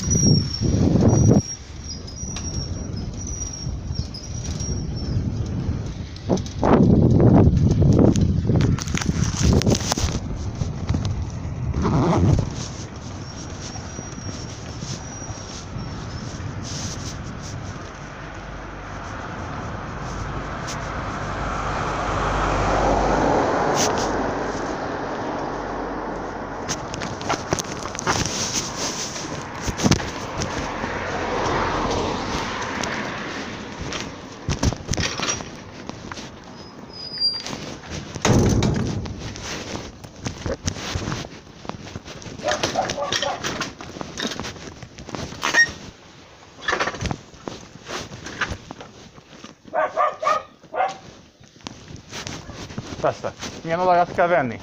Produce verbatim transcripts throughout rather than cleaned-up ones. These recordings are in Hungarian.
Persze. Milyen olajat kell venni?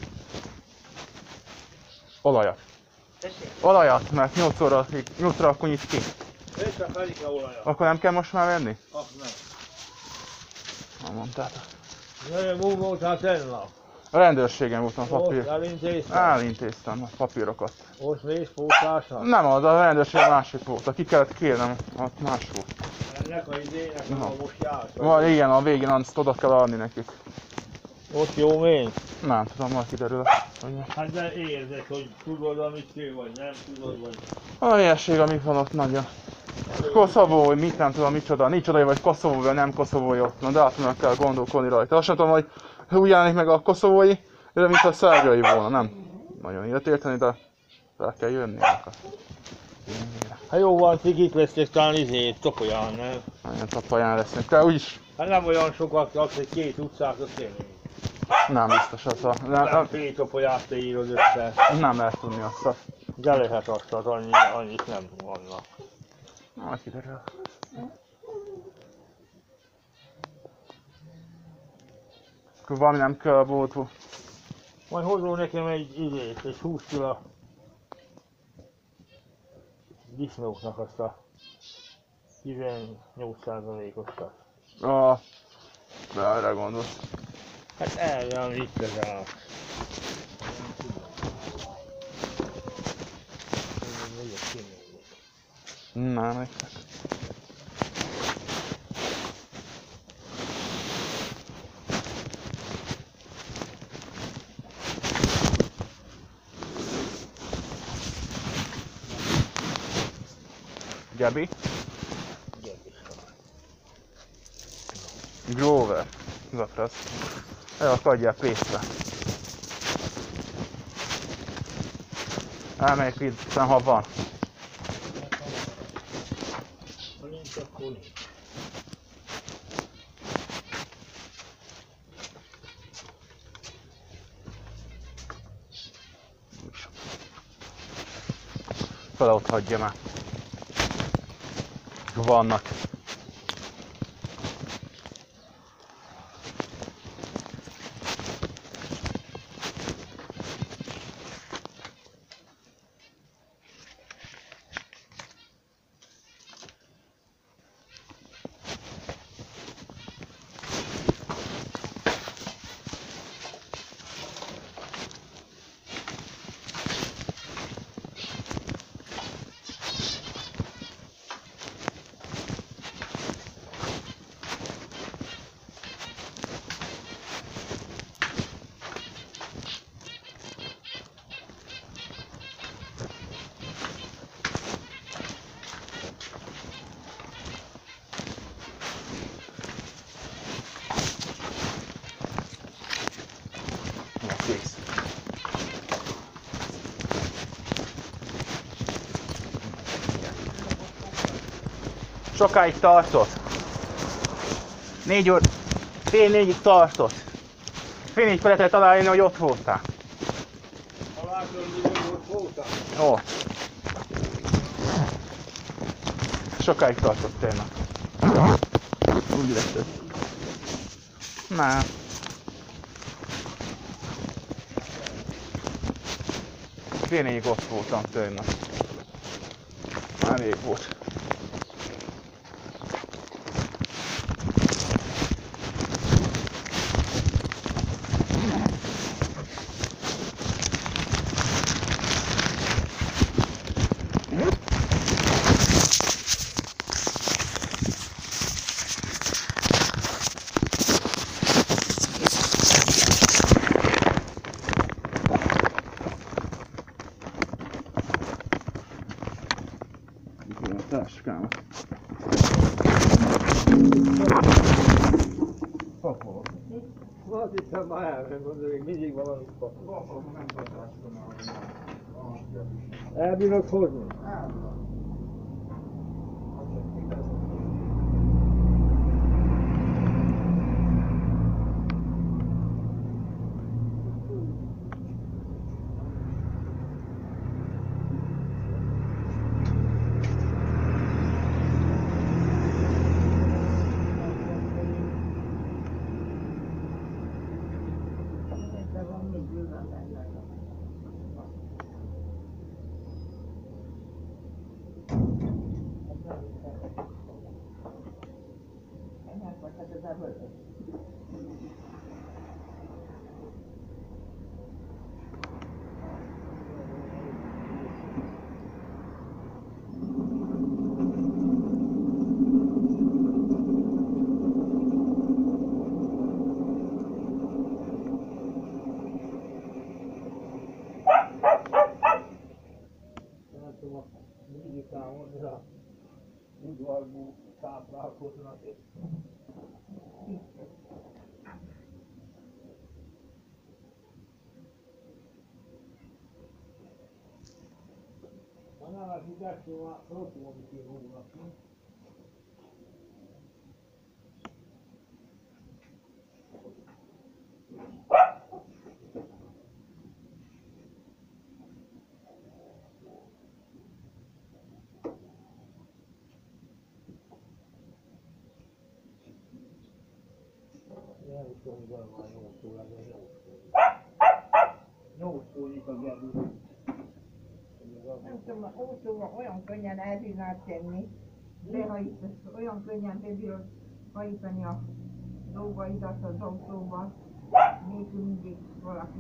Olajat. Olajat, mert nyolc óra, nyolc óra akkor nyit ki. ötven olajat. Akkor nem kell most már venni? Azt nem. Na mondtátok. Nagyon múl voltál tennap. A rendőrségen voltam a papír. Most elintéztem. Elintéztem a papírokat. Most mész pótlásra? Nem az, a rendőrség másik volt. Ki kellett kérnem, ott más volt. Ennek a idének, no. Most jársz. Van, igen, a végén azt oda kell adni nekik. Most jó még? Nem tudom, majd kiderül. Hát de érzed, hogy tudod, amit kér, vagy nem tudod, vagy... A hülyeség, ami van ott nagyon. Koszovó, hogy mit nem tudom, micsoda. Nincs oda, vagy koszovói, vagy nem koszovói ott. Na, de hát meg kell gondolkodni rajta. Azt sem tudom, hogy úgy jelenik meg a koszovói, de mint a szerbiai volna, nem nagyon ilyet érteni, de fel kell jönni. Hát jó van, ti itt vesztek talán izét, Topolyán, nem? Nagyon Topolyán leszünk, de úgyis... Hát nem olyan sokat, azt egy két utcát, azt tényleg. Nem biztos az a... Nem, Nem, nem fél Topolyát te írod össze. nem lehet tudni azt a... De lehet azt, az annyi, annyit nem vannak. Majd kiderül. Akkor valami nem kell a boltból. Majd hozol nekem egy izét, egy húsz kila disznóknak azt a tizennyolc százalékosat. Ah, de erre gondolsz. Hát erre, ami itt az áll. Nem, egyszer. Gabi? Grover. Zaprasz. El akadjál pénzre. Elmegyek itt, ha van. Ha nincs, akkor nincs. Fele ott hagyja már. Vannak. Kész. Sokáig tartott. Négy óra, fél négyig tartott. Fél négy felett találni, hogy ott voltál. Találtam, hogy ott voltál. Ó. Sokáig tartott tényleg. Úgy lett ez. Nem. Fél négyig ott voltam tényleg. Már rég volt. táskám. Papol. Azt hiszem már elment, mondom, még mindig valamit kap. Nem tartásra már. Elbírod hozni? Mindig számodra udvarból táplálkoznak. Annál a hidegtől már szóltunk, hogy húznak. Nem is tudom, hogy van már nyolc órában, nyolc órában. nyolc órik a Gergő. Nem tudom, autóval olyan könnyen el bírnád tenni, behajt, olyan könnyen bebírod hajtani a dolgaidat az autóban, nélkül mindig valaki.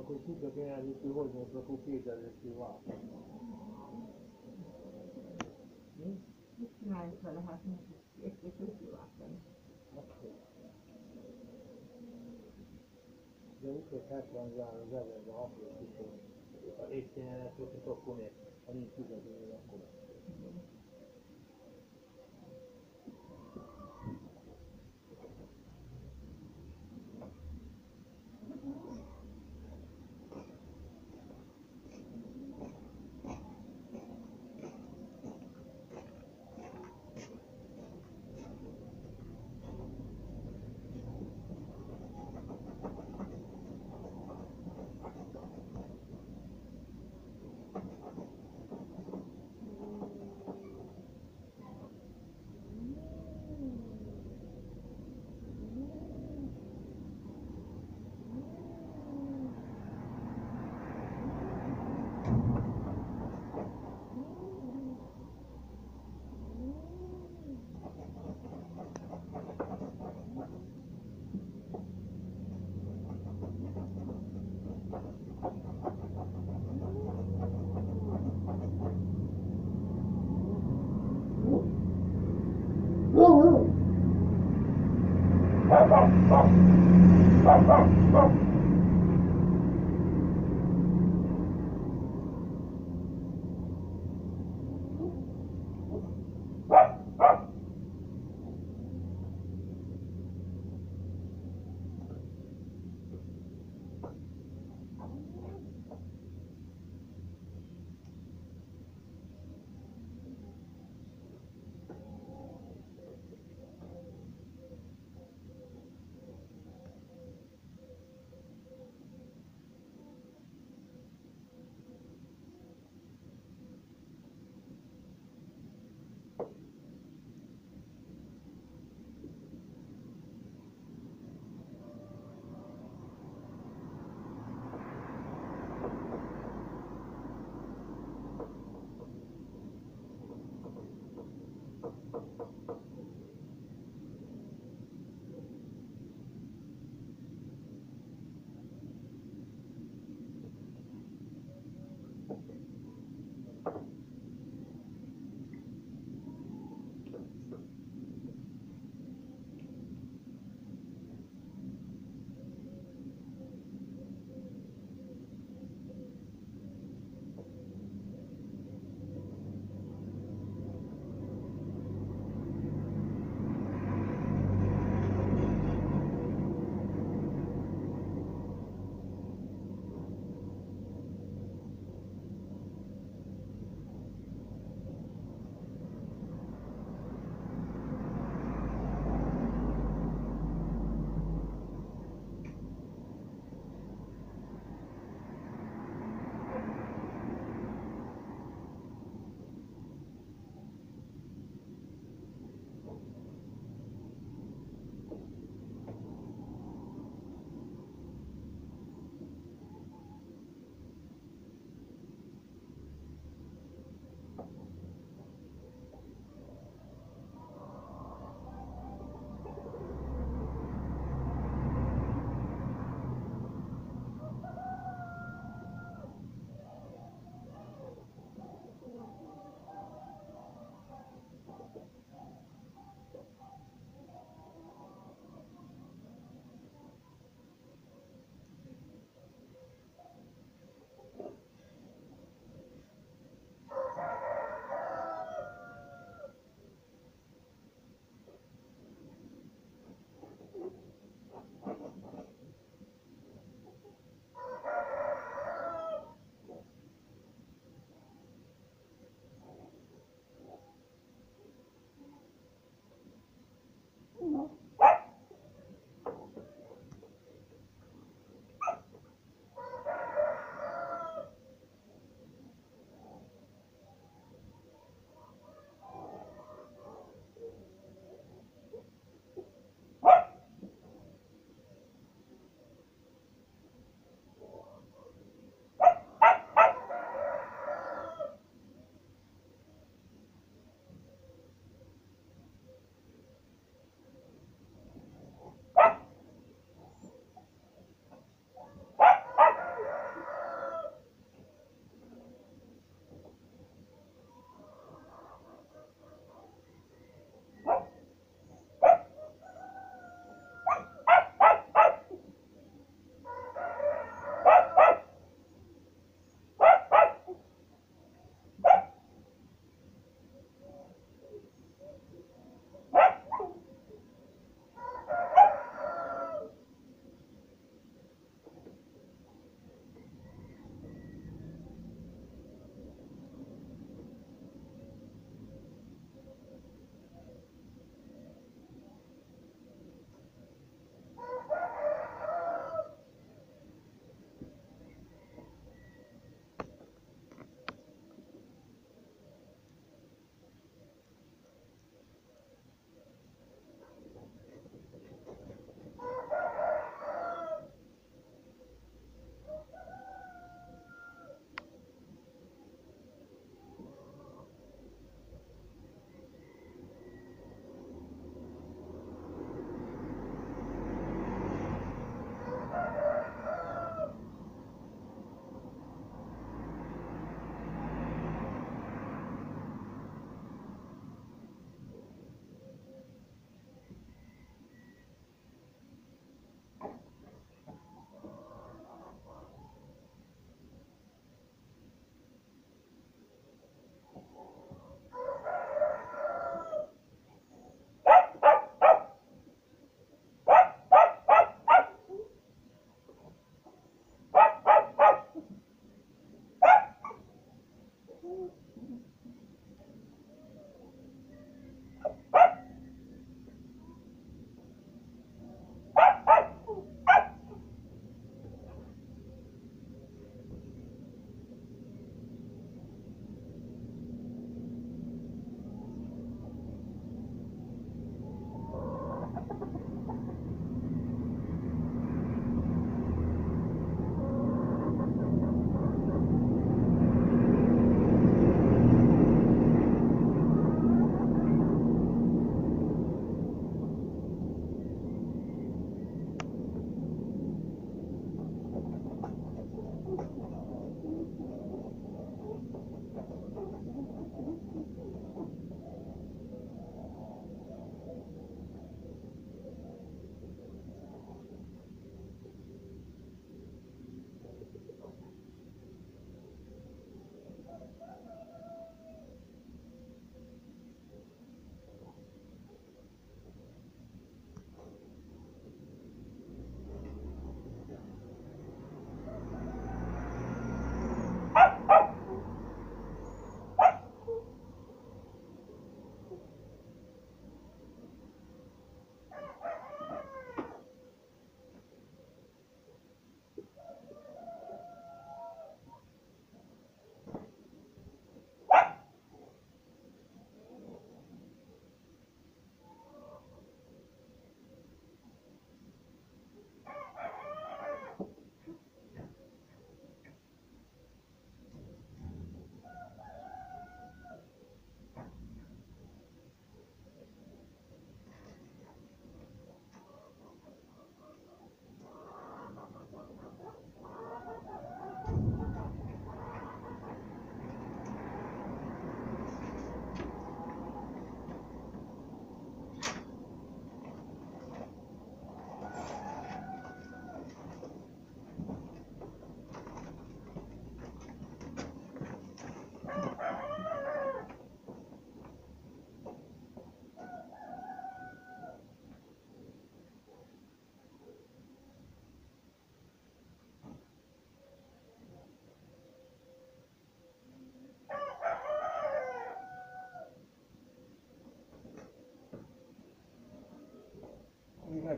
Csak hogy tudok én előtt, hogy most akkor kétezer-öt van. Mit csináljuk vele? Hát nincs egy-két összülátani. De úgy, hogy hetven zár az everbe apró kicsit. Ha étszényelet kötött, akkor még. Ha nincs fizető, akkor.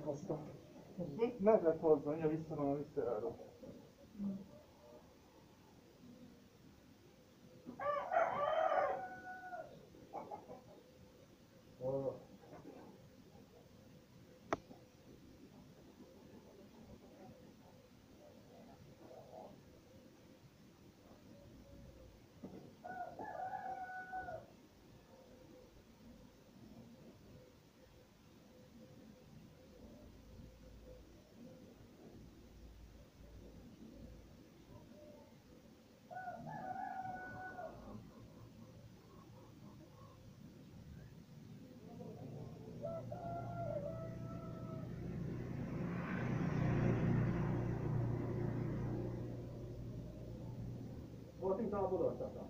hoztam. Tessék? Medvet hozzá, ja visszanom a visszajáról. Hol? Volt itt a bodorcata?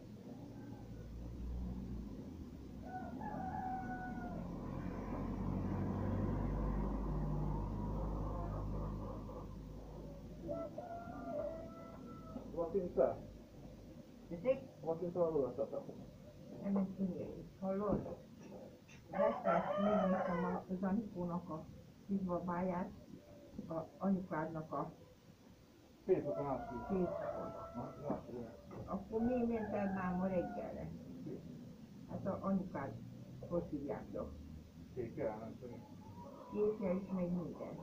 Volt itt te? Tessék? Volt itt a bodorcata? Nem is tudja, hallod? Vestem, megnéztem a- az Anikónak a kisbabáját, a anyukádnak a Facebookon átküldtem. Facebookon. Átküldtem. Akkor mi mented már ma reggelre? Hát a anyukád, hogy hívjátok? Kékkel, nem tudom. Kézzel is meg minden.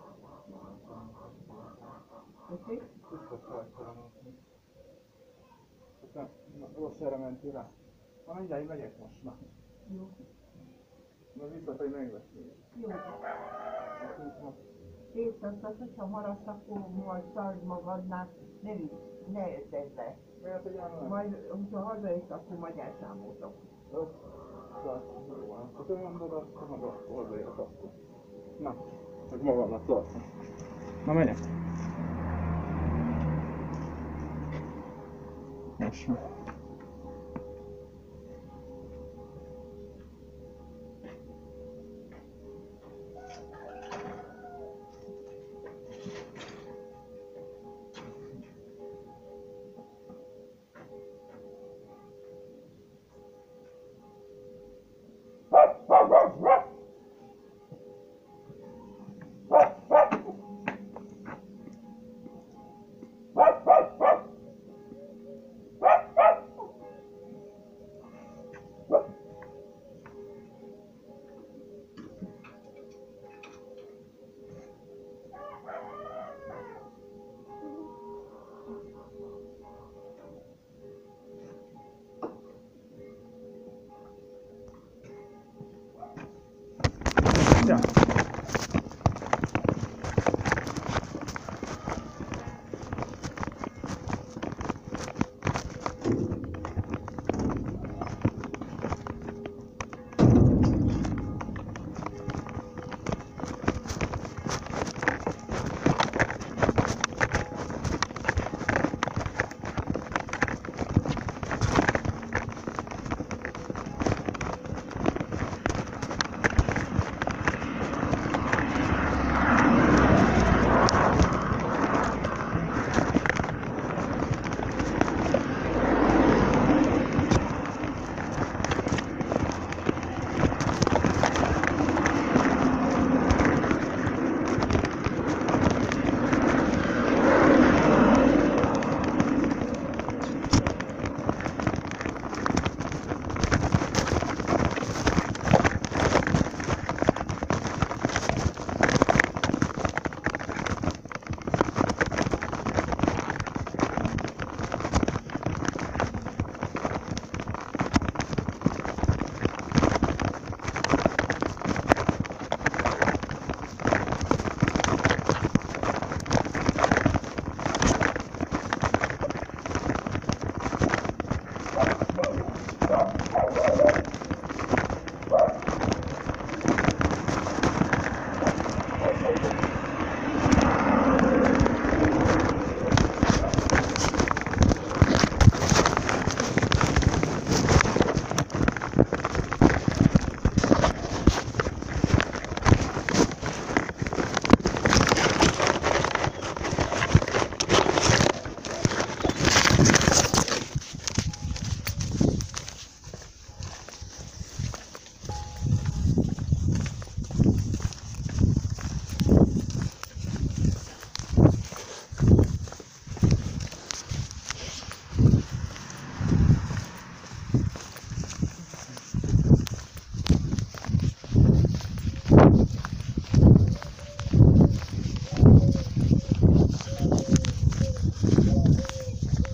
Tessék? Biztos rajta. Aztán na, rossz erre mentél rá. Na mindjárt megyek most, na. Jó. Majd visszafelé megveszünk. Jó. Részt azt, hogyha maradsz, akkor majd szard magadnál, ne visz, ne ötedd le. Miért egy állam? Majd, hogyha hazajössz, akkor majd elszámoltok. Öt. Jó van. Ha te mondod, akkor meg akkor hozzáérek akkor. Na, csak magamnak tartom. Na menjek. Most már.